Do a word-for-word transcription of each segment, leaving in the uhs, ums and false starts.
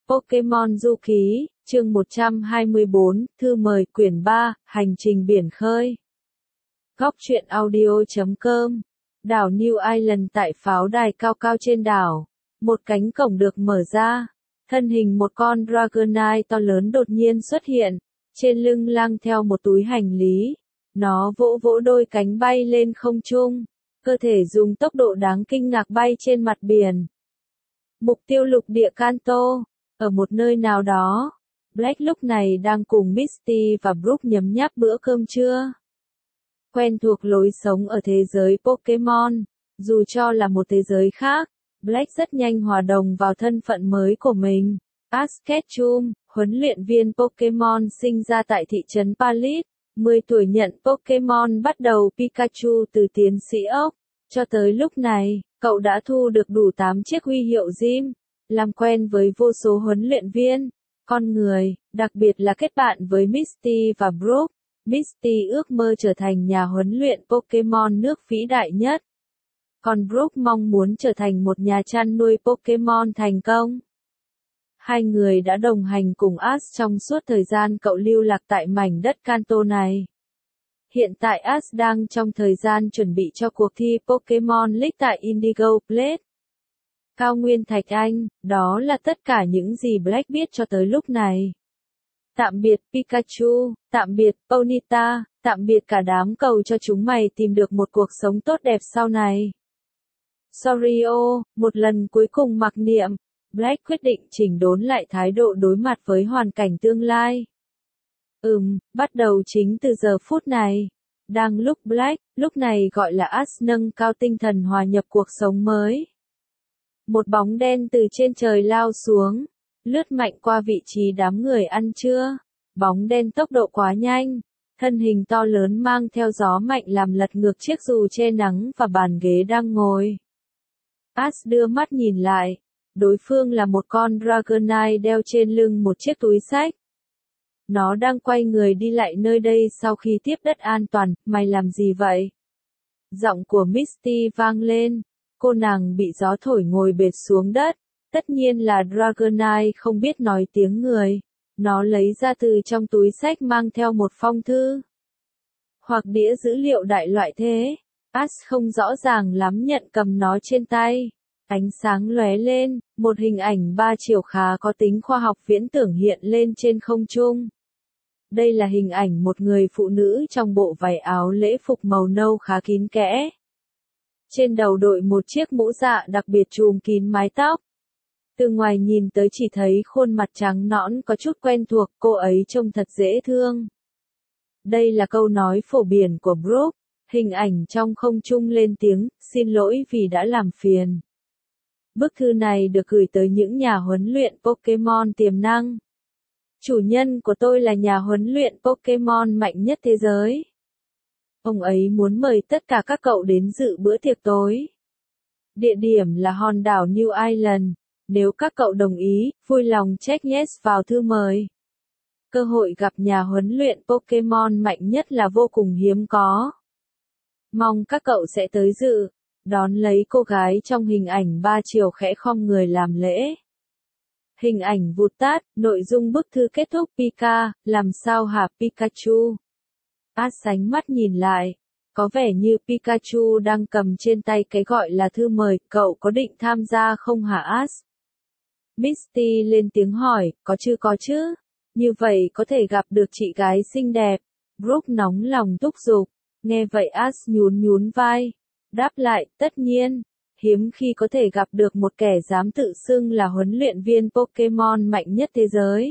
Pokemon Du Ký, chương một trăm hai mươi bốn, thư mời, quyển ba, hành trình biển khơi. Góc truyện audio chấm com. Đảo New Island tại pháo đài cao cao trên đảo. Một cánh cổng được mở ra. Thân hình một con Dragonite to lớn đột nhiên xuất hiện. Trên lưng lang theo một túi hành lý. Nó vỗ vỗ đôi cánh bay lên không trung. Cơ thể dùng tốc độ đáng kinh ngạc bay trên mặt biển. Mục tiêu lục địa Kanto. Ở một nơi nào đó, Black lúc này đang cùng Misty và Brooke nhấm nháp bữa cơm trưa. Quen thuộc lối sống ở thế giới Pokemon, dù cho là một thế giới khác, Black rất nhanh hòa đồng vào thân phận mới của mình. Ash Ketchum, huấn luyện viên Pokemon sinh ra tại thị trấn Palit, mười tuổi nhận Pokemon bắt đầu Pikachu từ tiến sĩ ốc. Cho tới lúc này, cậu đã thu được đủ tám chiếc huy hiệu gym. Làm quen với vô số huấn luyện viên, con người, đặc biệt là kết bạn với Misty và Brooke. Misty ước mơ trở thành nhà huấn luyện Pokemon nước vĩ đại nhất. Còn Brooke mong muốn trở thành một nhà chăn nuôi Pokemon thành công. Hai người đã đồng hành cùng Ash trong suốt thời gian cậu lưu lạc tại mảnh đất Kanto này. Hiện tại Ash đang trong thời gian chuẩn bị cho cuộc thi Pokemon League tại Indigo Plate. Cao Nguyên Thạch Anh, đó là tất cả những gì Black biết cho tới lúc này. Tạm biệt Pikachu, tạm biệt Ponyta, tạm biệt cả đám cầu cho chúng mày tìm được một cuộc sống tốt đẹp sau này. Sorry-o, một lần cuối cùng mặc niệm, Black quyết định chỉnh đốn lại thái độ đối mặt với hoàn cảnh tương lai. Ừm, bắt đầu chính từ giờ phút này. Đang lúc Black, lúc này gọi là Ash nâng cao tinh thần hòa nhập cuộc sống mới. Một bóng đen từ trên trời lao xuống, lướt mạnh qua vị trí đám người ăn trưa. Bóng đen tốc độ quá nhanh, thân hình to lớn mang theo gió mạnh làm lật ngược chiếc dù che nắng và bàn ghế đang ngồi. Ash đưa mắt nhìn lại, đối phương là một con Dragonite đeo trên lưng một chiếc túi xách. Nó đang quay người đi lại nơi đây sau khi tiếp đất an toàn. Mày làm gì vậy? Giọng của Misty vang lên. Cô nàng bị gió thổi ngồi bệt xuống đất. Tất nhiên là Dragonite không biết nói tiếng người. Nó lấy ra từ trong túi xách mang theo một phong thư. Hoặc đĩa dữ liệu đại loại thế. Ash không rõ ràng lắm nhận cầm nó trên tay. Ánh sáng lóe lên, một hình ảnh ba chiều khá có tính khoa học viễn tưởng hiện lên trên không trung. Đây là hình ảnh một người phụ nữ trong bộ váy áo lễ phục màu nâu khá kín kẽ. Trên đầu đội một chiếc mũ dạ đặc biệt trùm kín mái tóc. Từ ngoài nhìn tới chỉ thấy khuôn mặt trắng nõn có chút quen thuộc, cô ấy trông thật dễ thương. Đây là câu nói phổ biến của Brooke, hình ảnh trong không trung lên tiếng, xin lỗi vì đã làm phiền. Bức thư này được gửi tới những nhà huấn luyện Pokemon tiềm năng. Chủ nhân của tôi là nhà huấn luyện Pokemon mạnh nhất thế giới. Ông ấy muốn mời tất cả các cậu đến dự bữa tiệc tối. Địa điểm là hòn đảo New Island. Nếu các cậu đồng ý, vui lòng check yes vào thư mời. Cơ hội gặp nhà huấn luyện Pokemon mạnh nhất là vô cùng hiếm có. Mong các cậu sẽ tới dự. Đón lấy cô gái trong hình ảnh ba chiều khẽ khom người làm lễ. Hình ảnh vụt tắt, nội dung bức thư kết thúc. Pika, làm sao hả Pikachu? Ash sánh mắt nhìn lại. Có vẻ như Pikachu đang cầm trên tay cái gọi là thư mời. Cậu có định tham gia không hả Ash? Misty lên tiếng hỏi, có chứ có chứ. Như vậy có thể gặp được chị gái xinh đẹp. Brooke nóng lòng thúc giục. Nghe vậy Ash nhún nhún vai. Đáp lại, tất nhiên. Hiếm khi có thể gặp được một kẻ dám tự xưng là huấn luyện viên Pokemon mạnh nhất thế giới.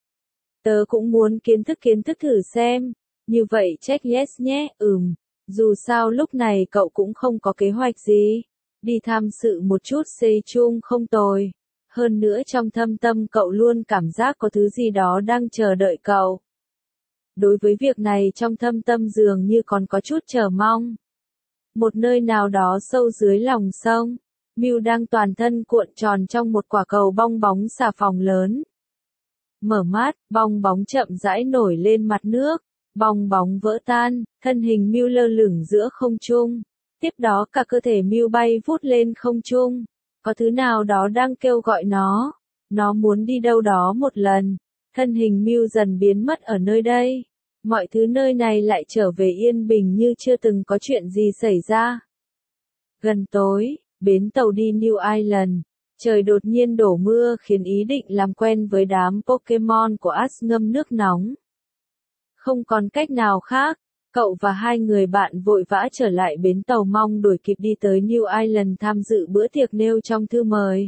Tớ cũng muốn kiến thức kiến thức thử xem. Như vậy check yes nhé, ừm. Dù sao lúc này cậu cũng không có kế hoạch gì. Đi tham sự một chút xây chung không tồi. Hơn nữa trong thâm tâm cậu luôn cảm giác có thứ gì đó đang chờ đợi cậu. Đối với việc này trong thâm tâm dường như còn có chút chờ mong. Một nơi nào đó sâu dưới lòng sông, Mew đang toàn thân cuộn tròn trong một quả cầu bong bóng xà phòng lớn. Mở mắt, bong bóng chậm rãi nổi lên mặt nước, bong bóng vỡ tan, thân hình Mew lơ lửng giữa không trung. Tiếp đó cả cơ thể Mew bay vút lên không trung. Có thứ nào đó đang kêu gọi nó. Nó muốn đi đâu đó một lần. Thân hình Mew dần biến mất ở nơi đây. Mọi thứ nơi này lại trở về yên bình như chưa từng có chuyện gì xảy ra. Gần tối, bến tàu đi New Island. Trời đột nhiên đổ mưa khiến ý định làm quen với đám Pokemon của Ash ngâm nước nóng. Không còn cách nào khác, cậu và hai người bạn vội vã trở lại bến tàu mong đuổi kịp đi tới New Island tham dự bữa tiệc nêu trong thư mời.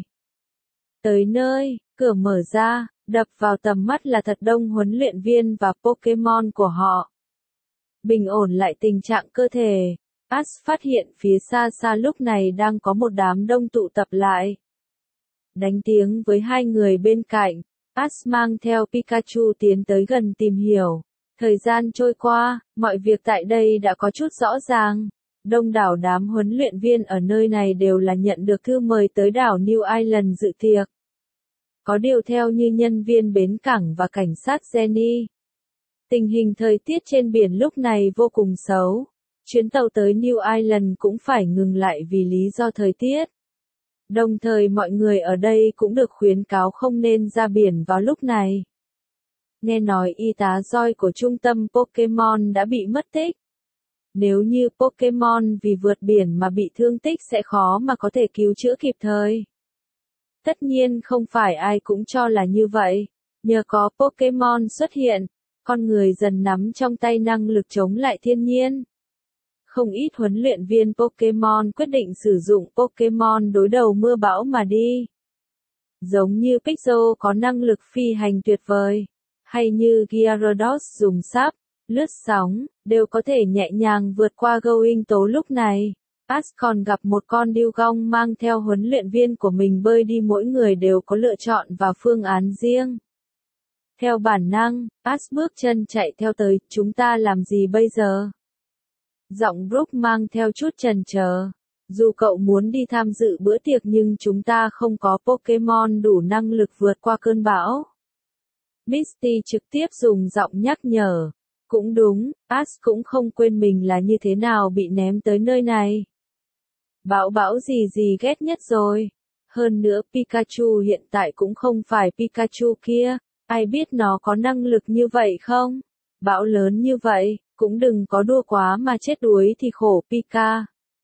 Tới nơi, cửa mở ra, đập vào tầm mắt là thật đông huấn luyện viên và Pokemon của họ. Bình ổn lại tình trạng cơ thể, Ash phát hiện phía xa xa lúc này đang có một đám đông tụ tập lại. Đánh tiếng với hai người bên cạnh, Ash mang theo Pikachu tiến tới gần tìm hiểu. Thời gian trôi qua, mọi việc tại đây đã có chút rõ ràng. Đông đảo đám huấn luyện viên ở nơi này đều là nhận được thư mời tới đảo New Island dự tiệc. Có điều theo như nhân viên bến cảng và cảnh sát Jenny. Tình hình thời tiết trên biển lúc này vô cùng xấu. Chuyến tàu tới New Island cũng phải ngừng lại vì lý do thời tiết. Đồng thời mọi người ở đây cũng được khuyến cáo không nên ra biển vào lúc này. Nghe nói y tá Joy của trung tâm Pokemon đã bị mất tích. Nếu như Pokemon vì vượt biển mà bị thương tích sẽ khó mà có thể cứu chữa kịp thời. Tất nhiên không phải ai cũng cho là như vậy. Nhờ có Pokemon xuất hiện, con người dần nắm trong tay năng lực chống lại thiên nhiên. Không ít huấn luyện viên Pokemon quyết định sử dụng Pokemon đối đầu mưa bão mà đi. Giống như Pixel có năng lực phi hành tuyệt vời, hay như Gyarados dùng sáp, lướt sóng, đều có thể nhẹ nhàng vượt qua Going tố lúc này. Ash còn gặp một con Dugong mang theo huấn luyện viên của mình bơi đi, mỗi người đều có lựa chọn và phương án riêng. Theo bản năng, Ash bước chân chạy theo tới, chúng ta làm gì bây giờ? Giọng Brook mang theo chút chần chờ. Dù cậu muốn đi tham dự bữa tiệc nhưng chúng ta không có Pokemon đủ năng lực vượt qua cơn bão. Misty trực tiếp dùng giọng nhắc nhở. Cũng đúng, Ash cũng không quên mình là như thế nào bị ném tới nơi này. Bão bão gì gì ghét nhất rồi. Hơn nữa Pikachu hiện tại cũng không phải Pikachu kia. Ai biết nó có năng lực như vậy không? Bão lớn như vậy, cũng đừng có đua quá mà chết đuối thì khổ Pika.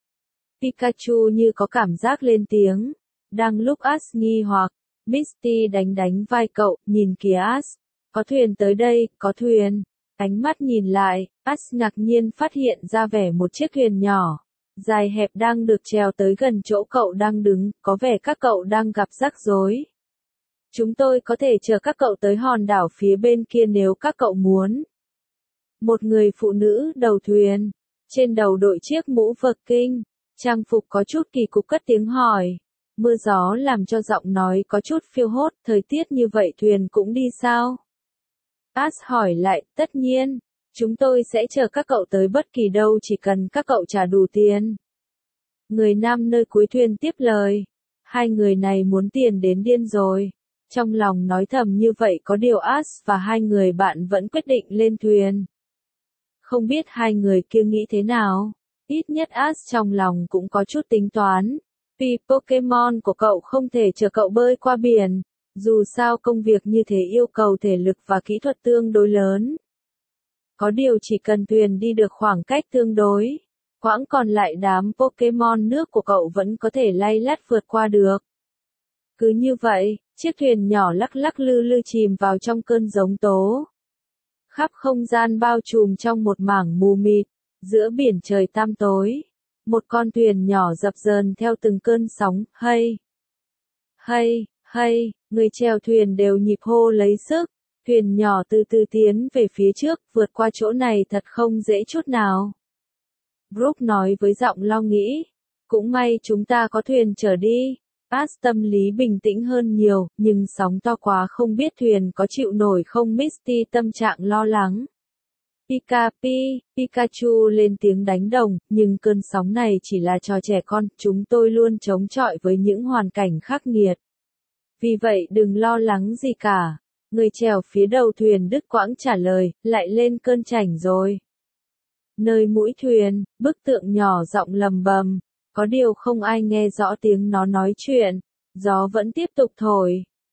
Pikachu như có cảm giác lên tiếng. Đang lúc Ash nghi hoặc, Misty đánh đánh vai cậu, nhìn kìa Ash. Có thuyền tới đây, có thuyền. Ánh mắt nhìn lại, Ash ngạc nhiên phát hiện ra vẻ một chiếc thuyền nhỏ, dài hẹp đang được trèo tới gần chỗ cậu đang đứng, có vẻ các cậu đang gặp rắc rối. Chúng tôi có thể chở các cậu tới hòn đảo phía bên kia nếu các cậu muốn. Một người phụ nữ đầu thuyền, trên đầu đội chiếc mũ Viking, trang phục có chút kỳ cục cất tiếng hỏi. Mưa gió làm cho giọng nói có chút phiêu hốt, thời tiết như vậy thuyền cũng đi sao? Ash hỏi lại, tất nhiên, chúng tôi sẽ chở các cậu tới bất kỳ đâu chỉ cần các cậu trả đủ tiền. Người nam nơi cuối thuyền tiếp lời. Hai người này muốn tiền đến điên rồi. Trong lòng nói thầm như vậy có điều Ash và hai người bạn vẫn quyết định lên thuyền. Không biết hai người kia nghĩ thế nào. Ít nhất Ash trong lòng cũng có chút tính toán. Vì Pokemon của cậu không thể chở cậu bơi qua biển. Dù sao công việc như thế yêu cầu thể lực và kỹ thuật tương đối lớn. Có điều chỉ cần thuyền đi được khoảng cách tương đối, quãng còn lại đám Pokemon nước của cậu vẫn có thể lay lắt vượt qua được. Cứ như vậy, chiếc thuyền nhỏ lắc lắc lư lư chìm vào trong cơn giông tố. Khắp không gian bao trùm trong một mảng mù mịt, giữa biển trời tăm tối. Một con thuyền nhỏ dập dờn theo từng cơn sóng, hay, hay, hay, người chèo thuyền đều nhịp hô lấy sức. Thuyền nhỏ từ từ tiến về phía trước, vượt qua chỗ này thật không dễ chút nào. Brook nói với giọng lo nghĩ. Cũng may chúng ta có thuyền chở đi. Ash tâm lý bình tĩnh hơn nhiều, nhưng sóng to quá không biết thuyền có chịu nổi không. Misty tâm trạng lo lắng. Pika Pi, Pikachu lên tiếng đánh đồng, nhưng cơn sóng này chỉ là trò trẻ con, chúng tôi luôn chống chọi với những hoàn cảnh khắc nghiệt. Vì vậy đừng lo lắng gì cả. Người chèo phía đầu thuyền đứt quãng trả lời, lại lên cơn chảnh rồi. Nơi mũi thuyền, bức tượng nhỏ giọng lầm bầm, có điều không ai nghe rõ tiếng nó nói chuyện, gió vẫn tiếp tục thổi.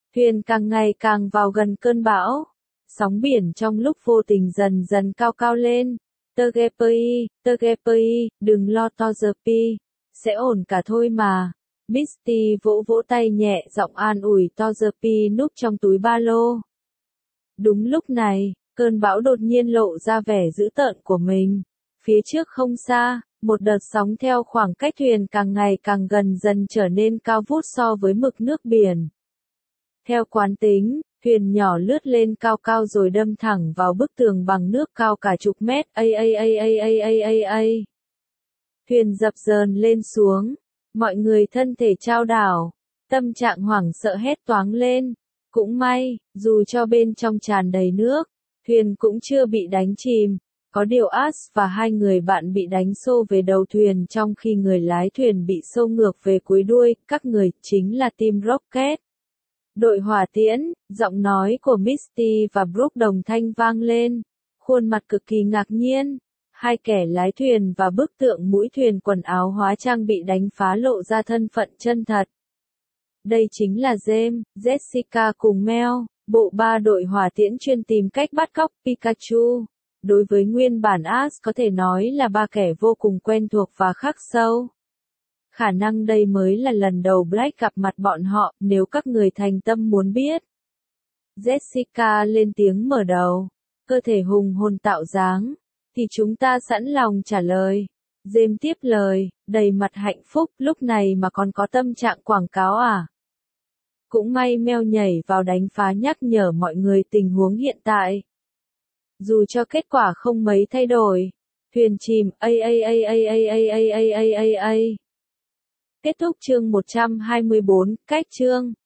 Thuyền càng ngày càng vào gần cơn bão. Sóng biển trong lúc vô tình dần dần cao cao lên. Tgepi, Tgepi, đừng lo to giờ pi. Sẽ ổn cả thôi mà. Misty vỗ vỗ tay nhẹ giọng an ủi to giờ pi núp trong túi ba lô. Đúng lúc này, cơn bão đột nhiên lộ ra vẻ dữ tợn của mình. Phía trước không xa, một đợt sóng theo khoảng cách thuyền càng ngày càng gần dần trở nên cao vút so với mực nước biển. Theo quán tính, thuyền nhỏ lướt lên cao cao rồi đâm thẳng vào bức tường bằng nước cao cả chục mét. A a a a a a a a. Thuyền dập dờn lên xuống, mọi người thân thể chao đảo, tâm trạng hoảng sợ hét toáng lên. Cũng may, dù cho bên trong tràn đầy nước, thuyền cũng chưa bị đánh chìm. Có điều Ash và hai người bạn bị đánh xô về đầu thuyền trong khi người lái thuyền bị xô ngược về cuối đuôi. Các người chính là Team Rocket. Đội hỏa tiễn, giọng nói của Misty và Brooke đồng thanh vang lên, khuôn mặt cực kỳ ngạc nhiên. Hai kẻ lái thuyền và bức tượng mũi thuyền quần áo hóa trang bị đánh phá lộ ra thân phận chân thật. Đây chính là James, Jessica cùng Mel, bộ ba đội hỏa tiễn chuyên tìm cách bắt cóc Pikachu. Đối với nguyên bản Ash có thể nói là ba kẻ vô cùng quen thuộc và khắc sâu. Khả năng đây mới là lần đầu Black gặp mặt bọn họ, nếu các người thành tâm muốn biết. Jessica lên tiếng mở đầu, cơ thể hùng hồn tạo dáng, thì chúng ta sẵn lòng trả lời. James tiếp lời, đầy mặt hạnh phúc, lúc này mà còn có tâm trạng quảng cáo à? Cũng may Mel nhảy vào đánh phá nhắc nhở mọi người tình huống hiện tại. Dù cho kết quả không mấy thay đổi, thuyền chìm, a a a a a a a a a a. Kết thúc chương một trăm hai mươi bốn, cách chương.